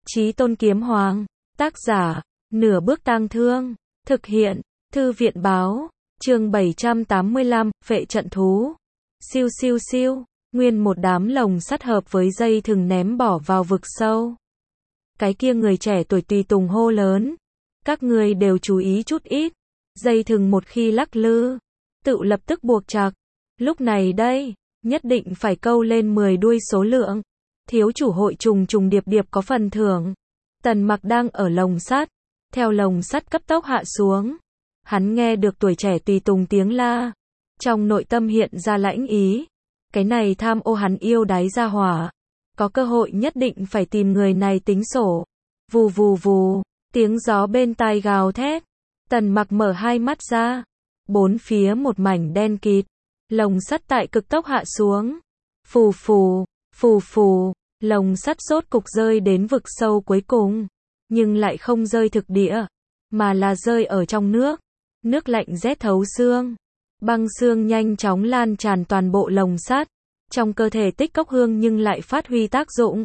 Chí Tôn Kiếm Hoàng, tác giả, Nửa Bước Tang Thương, thực hiện, Thư viện Báo, chương 785, Phệ Trận Thú. Siêu siêu siêu, nguyên một đám lồng sắt hợp với dây thừng ném bỏ vào vực sâu. Cái kia người trẻ tuổi tùy tùng hô lớn. Các người đều chú ý chút ít. Dây thừng một khi lắc lư, tự lập tức buộc chặt. Lúc này đây, nhất định phải câu lên 10 đuôi số lượng. Thiếu chủ hội trùng trùng điệp điệp có phần thưởng. Tần Mặc đang ở lồng sắt, theo lồng sắt cấp tốc hạ xuống. Hắn nghe được tuổi trẻ tùy tùng tiếng la, trong nội tâm hiện ra lãnh ý. Cái này tham ô hắn yêu đáy ra hỏa, có cơ hội nhất định phải tìm người này tính sổ. Vù vù vù, tiếng gió bên tai gào thét. Tần Mặc mở hai mắt ra, bốn phía một mảnh đen kịt, lồng sắt tại cực tốc hạ xuống. Phù phù, phù phù, lồng sắt rốt cục rơi đến vực sâu cuối cùng, nhưng lại không rơi thực địa, mà là rơi ở trong nước. Nước lạnh rét thấu xương, băng xương nhanh chóng lan tràn toàn bộ lồng sắt. Trong cơ thể Tích Cốc Hương nhưng lại phát huy tác dụng,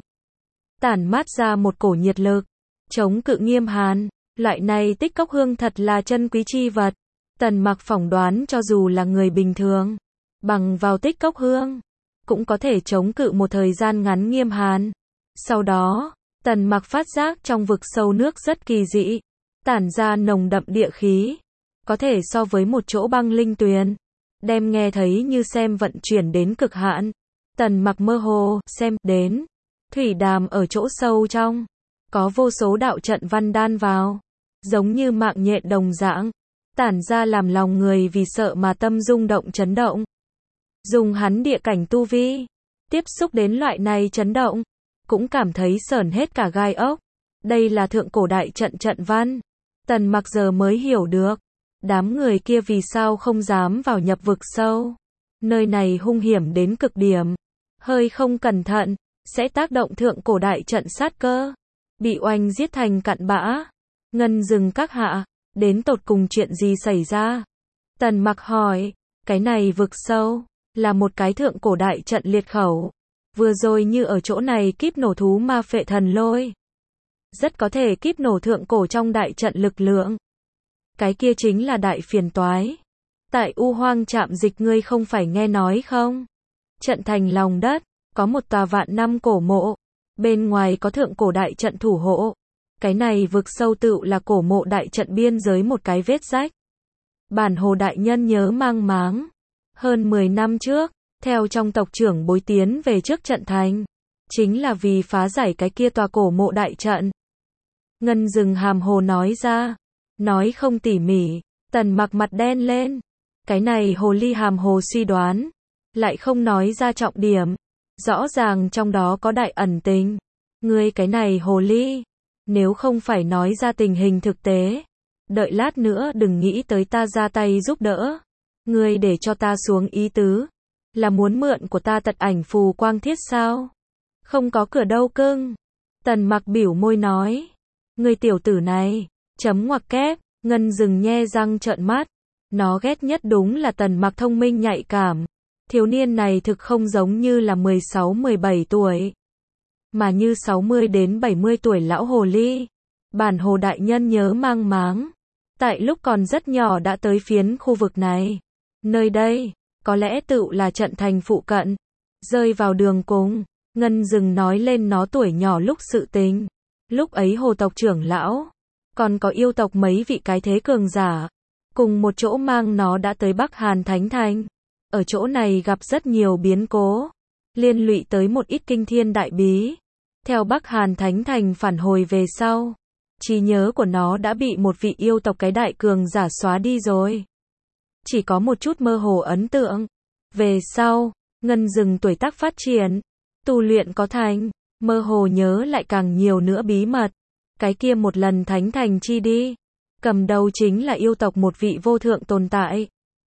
tản mát ra một cổ nhiệt lực, chống cự nghiêm hàn. Loại này Tích Cốc Hương thật là chân quý chi vật. Tần Mặc phỏng đoán cho dù là người bình thường, bằng vào Tích Cốc Hương, cũng có thể chống cự một thời gian ngắn nghiêm hàn. Sau đó, Tần Mặc phát giác trong vực sâu nước rất kỳ dị, tản ra nồng đậm địa khí, có thể so với một chỗ băng linh tuyền, đem nghe thấy như xem vận chuyển đến cực hạn. Tần Mặc mơ hồ xem đến thủy đàm ở chỗ sâu trong, có vô số đạo trận văn đan vào, giống như mạng nhện đồng dạng, tản ra làm lòng người vì sợ mà tâm rung động chấn động. Dùng hắn địa cảnh tu vi, tiếp xúc đến loại này chấn động, cũng cảm thấy sởn hết cả gai ốc. Đây là thượng cổ đại trận trận văn. Tần Mặc giờ mới hiểu được, đám người kia vì sao không dám vào nhập vực sâu. Nơi này hung hiểm đến cực điểm, hơi không cẩn thận, sẽ tác động thượng cổ đại trận sát cơ, bị oanh giết thành cặn bã. Ngân Dừng các hạ, đến tột cùng chuyện gì xảy ra? Tần Mặc hỏi. Cái này vực sâu là một cái thượng cổ đại trận liệt khẩu. Vừa rồi như ở chỗ này kíp nổ thú ma phệ thần lôi, rất có thể kíp nổ thượng cổ trong đại trận lực lượng. Cái kia chính là đại phiền toái. Tại U Hoang Trạm Dịch ngươi không phải nghe nói không? Trận thành lòng đất, có một tòa vạn năm cổ mộ, bên ngoài có thượng cổ đại trận thủ hộ. Cái này vực sâu tựu là cổ mộ đại trận biên giới một cái vết rách. Bản Hồ đại nhân nhớ mang máng, hơn 10 năm trước, theo trong tộc trưởng bối tiến về trước trận thành, chính là vì phá giải cái kia tòa cổ mộ đại trận. Ngân Dừng hàm hồ nói ra, nói không tỉ mỉ. Tần Mặc mặt đen lên. Cái này hồ ly hàm hồ suy đoán, lại không nói ra trọng điểm, rõ ràng trong đó có đại ẩn tình. Ngươi cái này hồ ly, nếu không phải nói ra tình hình thực tế, đợi lát nữa đừng nghĩ tới ta ra tay giúp đỡ. Ngươi để cho ta xuống ý tứ, là muốn mượn của ta tật ảnh phù quang thiết sao? Không có cửa đâu cưng. Tần Mặc biểu môi nói. Ngươi tiểu tử này, chấm ngoặc kép. Ngân Dừng nhe răng trợn mắt. Nó ghét nhất đúng là Tần Mặc thông minh nhạy cảm. Thiếu niên này thực không giống như là 16-17 tuổi, mà như 60 đến 70 tuổi lão hồ ly. Bản Hồ đại nhân nhớ mang máng, tại lúc còn rất nhỏ đã tới phiến khu vực này. Nơi đây, có lẽ tựu là trận thành phụ cận. Rơi vào đường cùng, Ngân Dừng nói lên nó tuổi nhỏ lúc sự tình. Lúc ấy hồ tộc trưởng lão, còn có yêu tộc mấy vị cái thế cường giả, cùng một chỗ mang nó đã tới Bắc Hàn Thánh Thành. Ở chỗ này gặp rất nhiều biến cố, liên lụy tới một ít kinh thiên đại bí. Theo Bắc Hàn Thánh Thành phản hồi về sau, trí nhớ của nó đã bị một vị yêu tộc cái đại cường giả xóa đi rồi. Chỉ có một chút mơ hồ ấn tượng. Về sau, Ngân Dừng tuổi tác phát triển, tu luyện có thành, mơ hồ nhớ lại càng nhiều nữa bí mật. Cái kia một lần Thánh Thành chi đi, cầm đầu chính là yêu tộc một vị vô thượng tồn tại.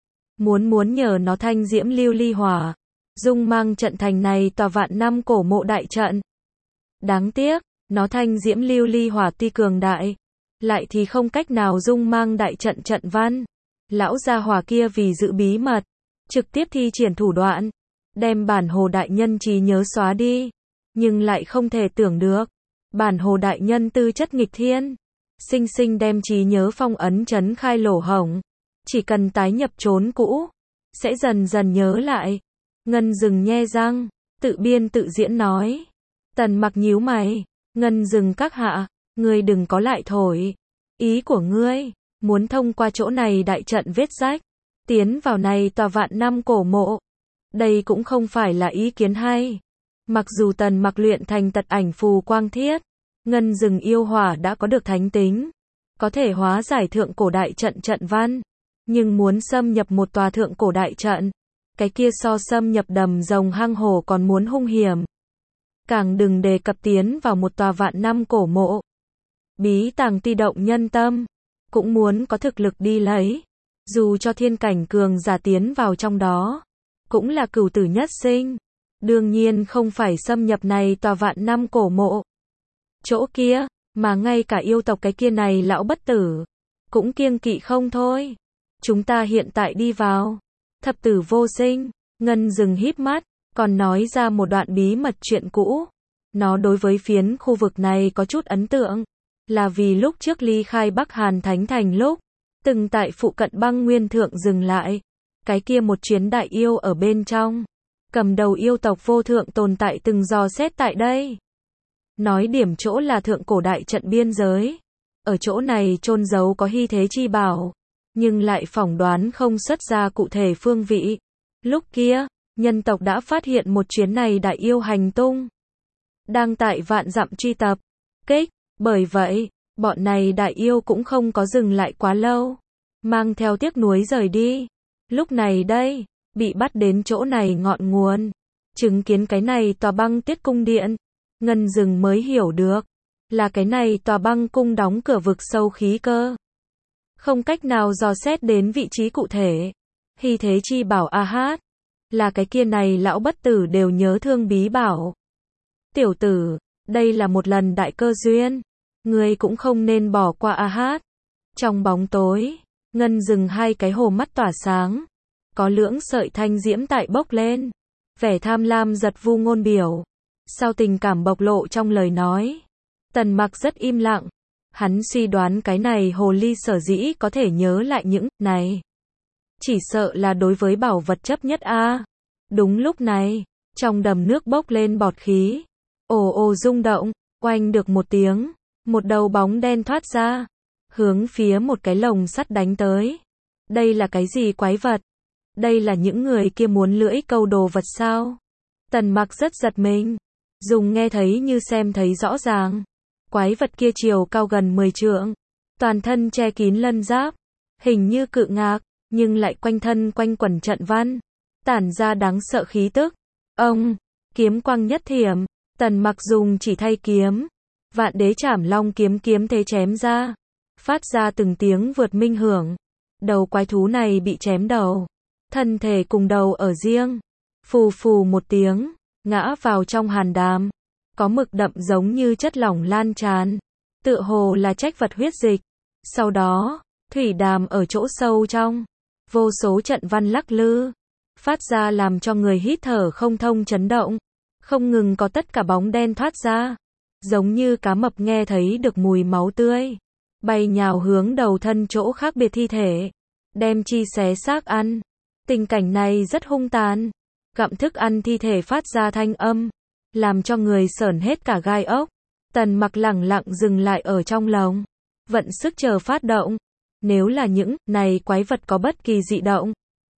Muốn nhờ nó thanh diễm lưu ly hỏa, dung mang trận thành này tòa vạn năm cổ mộ đại trận. Đáng tiếc, nó thanh diễm lưu ly hỏa tuy cường đại, lại thì không cách nào dung mang đại trận trận văn. Lão gia hỏa kia vì giữ bí mật, trực tiếp thi triển thủ đoạn, đem Bản Hồ đại nhân trí nhớ xóa đi. Nhưng lại không thể tưởng được, Bản Hồ đại nhân tư chất nghịch thiên, sinh sinh đem trí nhớ phong ấn trấn khai lỗ hổng, chỉ cần tái nhập chốn cũ, sẽ dần dần nhớ lại. Ngân Dừng nhe răng, tự biên tự diễn nói. Tần Mặc nhíu mày, Ngân Dừng các hạ, ngươi đừng có lại thổi. Ý của ngươi, muốn thông qua chỗ này đại trận vết rách, tiến vào này tòa vạn năm cổ mộ. Đây cũng không phải là ý kiến hay. Mặc dù Tần Mặc luyện thành tật ảnh phù quang thiết, Ngân Dừng yêu hỏa đã có được thánh tính, có thể hóa giải thượng cổ đại trận trận văn, nhưng muốn xâm nhập một tòa thượng cổ đại trận, cái kia so xâm nhập đầm rồng hang hổ còn muốn hung hiểm. Càng đừng đề cập tiến vào một tòa vạn năm cổ mộ. Bí tàng ti động nhân tâm, cũng muốn có thực lực đi lấy. Dù cho thiên cảnh cường giả tiến vào trong đó, cũng là cửu tử nhất sinh. Đương nhiên không phải xâm nhập này tòa vạn năm cổ mộ. Chỗ kia, mà ngay cả yêu tộc cái kia này lão bất tử, cũng kiêng kỵ không thôi. Chúng ta hiện tại đi vào. Thập tử vô sinh, Ngân Dừng híp mắt, còn nói ra một đoạn bí mật chuyện cũ. Nó đối với phiến khu vực này có chút ấn tượng, là vì lúc trước ly khai Bắc Hàn Thánh Thành lúc, từng tại phụ cận băng nguyên thượng dừng lại. Cái kia một chuyến đại yêu ở bên trong, cầm đầu yêu tộc vô thượng tồn tại từng dò xét tại đây. Nói điểm chỗ là thượng cổ đại trận biên giới. Ở chỗ này chôn giấu có hy thế chi bảo, nhưng lại phỏng đoán không xuất ra cụ thể phương vị. Lúc kia, nhân tộc đã phát hiện một chuyến này đại yêu hành tung, đang tại vạn dặm truy tập, kích. Bởi vậy, bọn này đại yêu cũng không có dừng lại quá lâu, mang theo tiếc nuối rời đi. Lúc này đây, bị bắt đến chỗ này ngọn nguồn, chứng kiến cái này tòa băng tiết cung điện, Ngân Dừng mới hiểu được, là cái này tòa băng cung đóng cửa vực sâu khí cơ. Không cách nào dò xét đến vị trí cụ thể. Hy thế chi bảo a hát, là cái kia này lão bất tử đều nhớ thương bí bảo. Tiểu tử, đây là một lần đại cơ duyên, ngươi cũng không nên bỏ qua a hát. Trong bóng tối, Ngân Dừng hai cái hồ mắt tỏa sáng, có lưỡng sợi thanh diễm tại bốc lên, vẻ tham lam giật vu ngôn biểu, sao tình cảm bộc lộ trong lời nói. Tần Mặc rất im lặng, hắn suy đoán cái này hồ ly sở dĩ có thể nhớ lại những này, chỉ sợ là đối với bảo vật chấp nhất a. Đúng lúc này, trong đầm nước bốc lên bọt khí, ồ ồ rung động, oanh được một tiếng, một đầu bóng đen thoát ra, hướng phía một cái lồng sắt đánh tới. Đây là cái gì quái vật? Đây là những người kia muốn lưỡi câu đồ vật sao? Tần Mặc rất giật mình, dùng nghe thấy như xem thấy rõ ràng. Quái vật kia chiều cao gần 10 trượng, toàn thân che kín lân giáp, hình như cự ngạc, nhưng lại quanh thân quanh quẩn trận văn, tản ra đáng sợ khí tức. Ông, kiếm quang nhất thiểm, Tần Mặc dùng chỉ thay kiếm, Vạn Đế Trảm Long kiếm kiếm thế chém ra, phát ra từng tiếng vượt minh hưởng. Đầu quái thú này bị chém đầu, thân thể cùng đầu ở riêng, phù phù một tiếng, ngã vào trong hàn đàm. Có mực đậm giống như chất lỏng lan tràn, tựa hồ là trách vật huyết dịch. Sau đó, thủy đàm ở chỗ sâu trong, vô số trận văn lắc lư, phát ra làm cho người hít thở không thông chấn động. Không ngừng có tất cả bóng đen thoát ra, giống như cá mập nghe thấy được mùi máu tươi, bay nhào hướng đầu thân chỗ khác biệt thi thể, đem chi xé xác ăn. Tình cảnh này rất hung tàn, gặm thức ăn thi thể phát ra thanh âm, làm cho người sởn hết cả gai ốc. Tần Mặc lẳng lặng dừng lại ở trong lồng, vận sức chờ phát động. Nếu là những này quái vật có bất kỳ dị động,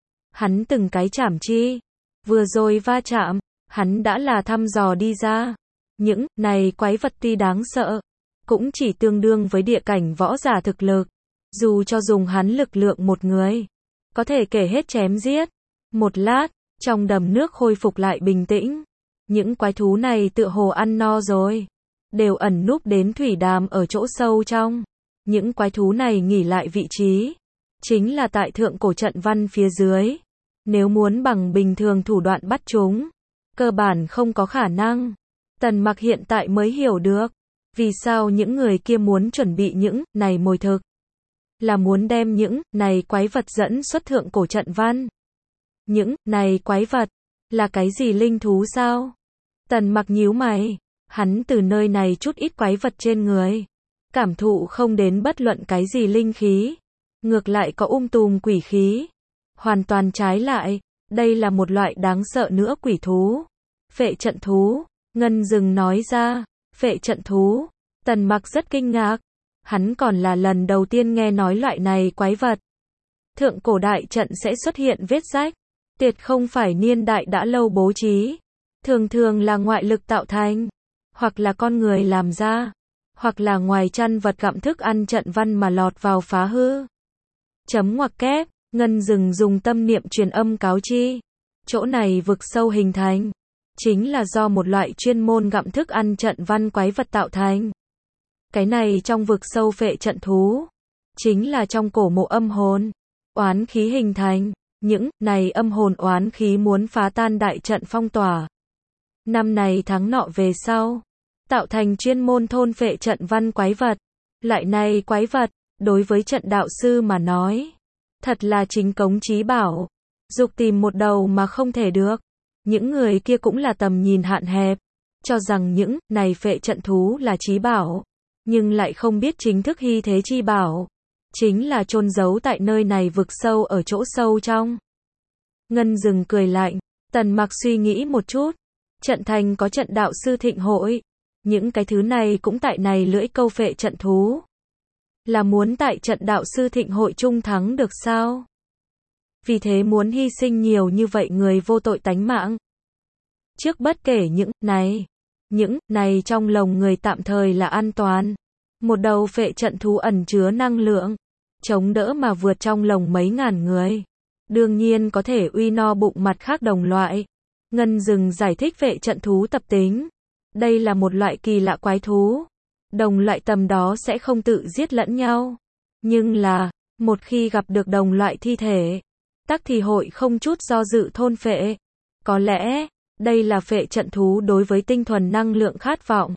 hắn từng cái chảm chi. Vừa rồi va chạm, hắn đã là thăm dò đi ra. Những này quái vật tuy đáng sợ, cũng chỉ tương đương với địa cảnh võ giả thực lực. Dù cho dùng hắn lực lượng một người, có thể kể hết chém giết. Một lát, trong đầm nước khôi phục lại bình tĩnh. Những quái thú này tựa hồ ăn no rồi, đều ẩn núp đến thủy đàm ở chỗ sâu trong. Những quái thú này nghỉ lại vị trí, chính là tại thượng cổ trận văn phía dưới. Nếu muốn bằng bình thường thủ đoạn bắt chúng, cơ bản không có khả năng. Tần Mặc hiện tại mới hiểu được, vì sao những người kia muốn chuẩn bị những này mồi thực, là muốn đem những này quái vật dẫn xuất thượng cổ trận văn. Những này quái vật, là cái gì linh thú sao? Tần Mặc nhíu mày, Hắn từ nơi này chút ít quái vật trên người, cảm thụ không đến bất luận cái gì linh khí, ngược lại có tùm quỷ khí. Hoàn toàn trái lại, đây là một loại đáng sợ nữa quỷ thú. Phệ trận thú, Ngân Dừng nói ra, phệ trận thú. Tần Mặc rất kinh ngạc, hắn còn là lần đầu tiên nghe nói loại này quái vật. Thượng cổ đại trận sẽ xuất hiện vết rách, tuyệt không phải niên đại đã lâu bố trí, thường thường là ngoại lực tạo thành, hoặc là con người làm ra, hoặc là ngoài chăn vật gặm thức ăn trận văn mà lọt vào phá hư. Chấm ngoặc kép, Ngân Dừng dùng tâm niệm truyền âm cáo chi. Chỗ này vực sâu hình thành, chính là do một loại chuyên môn gặm thức ăn trận văn quái vật tạo thành. Cái này trong vực sâu phệ trận thú, chính là trong cổ mộ âm hồn, oán khí hình thành, những này âm hồn oán khí muốn phá tan đại trận phong tỏa. Năm này tháng nọ về sau, tạo thành chuyên môn thôn phệ trận văn quái vật. Loại này quái vật, đối với trận đạo sư mà nói, thật là chính cống chí bảo, dục tìm một đầu mà không thể được. Những người kia cũng là tầm nhìn hạn hẹp, cho rằng những này phệ trận thú là chí bảo, nhưng lại không biết chính thức hy thế chi bảo, chính là chôn giấu tại nơi này vực sâu ở chỗ sâu trong. Ngân Dừng cười lạnh, Tần Mặc suy nghĩ một chút, trận thành có trận đạo sư thịnh hội, những cái thứ này cũng tại này lưỡi câu phệ trận thú. Là muốn tại trận đạo sư thịnh hội chung thắng được sao? Vì thế muốn hy sinh nhiều như vậy người vô tội tánh mạng. Trước bất kể những này trong lồng người tạm thời là an toàn. Một đầu phệ trận thú ẩn chứa năng lượng, chống đỡ mà vượt trong lồng mấy ngàn người. Đương nhiên có thể uy no bụng mặt khác đồng loại. Ngân Dừng giải thích phệ trận thú tập tính. Đây là một loại kỳ lạ quái thú. Đồng loại tầm đó sẽ không tự giết lẫn nhau. Nhưng là, một khi gặp được đồng loại thi thể, tắc thì hội không chút do dự thôn phệ. Có lẽ, đây là phệ trận thú đối với tinh thuần năng lượng khát vọng.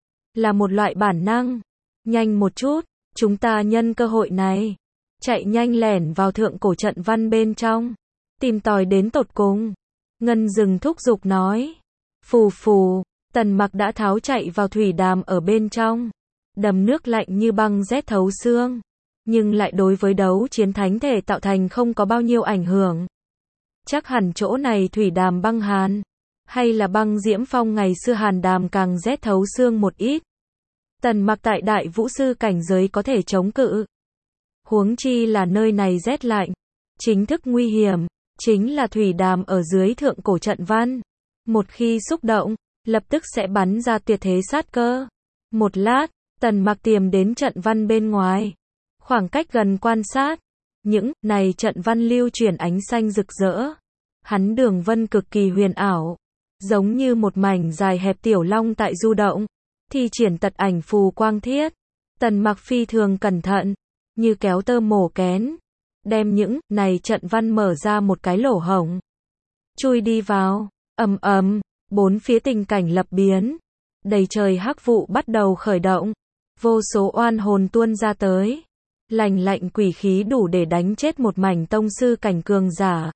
Là một loại bản năng. Nhanh một chút, chúng ta nhân cơ hội này, chạy nhanh lẻn vào thượng cổ trận văn bên trong, tìm tòi đến tột cùng. Ngân Dừng thúc giục nói. Phù phù, Tần Mặc đã tháo chạy vào thủy đàm ở bên trong. Đầm nước lạnh như băng rét thấu xương, nhưng lại đối với đấu chiến thánh thể tạo thành không có bao nhiêu ảnh hưởng. Chắc hẳn chỗ này thủy đàm băng hàn, hay là băng diễm phong ngày xưa hàn đàm càng rét thấu xương một ít. Tần Mặc tại đại vũ sư cảnh giới có thể chống cự. Huống chi là nơi này rét lạnh. Chính thức nguy hiểm, chính là thủy đàm ở dưới thượng cổ trận văn. Một khi xúc động, lập tức sẽ bắn ra tuyệt thế sát cơ. Một lát, Tần Mặc tiềm đến trận văn bên ngoài. Khoảng cách gần quan sát, những này trận văn lưu chuyển ánh xanh rực rỡ. Hắn đường vân cực kỳ huyền ảo, giống như một mảnh dài hẹp tiểu long tại du động, thi triển tật ảnh phù quang thiết. Tần Mặc phi thường cẩn thận, như kéo tơ mổ kén, đem những này trận văn mở ra một cái lỗ hổng, chui đi vào. Ầm ầm, bốn phía tình cảnh lập biến, đầy trời hắc vụ bắt đầu khởi động, vô số oan hồn tuôn ra tới, lạnh lạnh quỷ khí đủ để đánh chết một mảnh tông sư cảnh cường giả.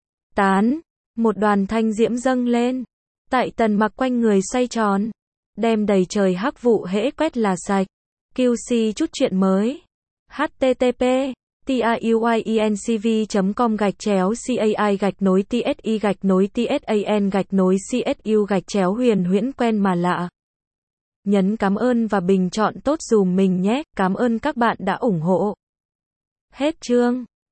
Tán, một đoàn thanh diễm dâng lên, tại Tần Mặc quanh người xoay tròn, đem đầy trời hắc vụ hễ quét là sạch. QC chút chuyện mới. http tayuinc.com/cai-tsi-tsan-tsu-huyền huyễn quen mà lạ. Nhấn cảm ơn và bình chọn tốt dùm mình nhé. Cảm ơn các bạn đã ủng hộ. Hết chương.